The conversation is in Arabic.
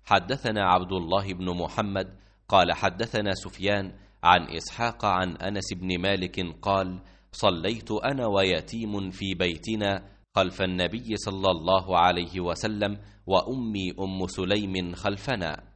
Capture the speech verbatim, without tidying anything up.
حدثنا عبد الله بن محمد قال حدثنا سفيان عن إسحاق عن أنس بن مالك قال: صليت أنا ويتيم في بيتنا خلف النبي صلى الله عليه وسلم، وأمي أم سليم خلفنا.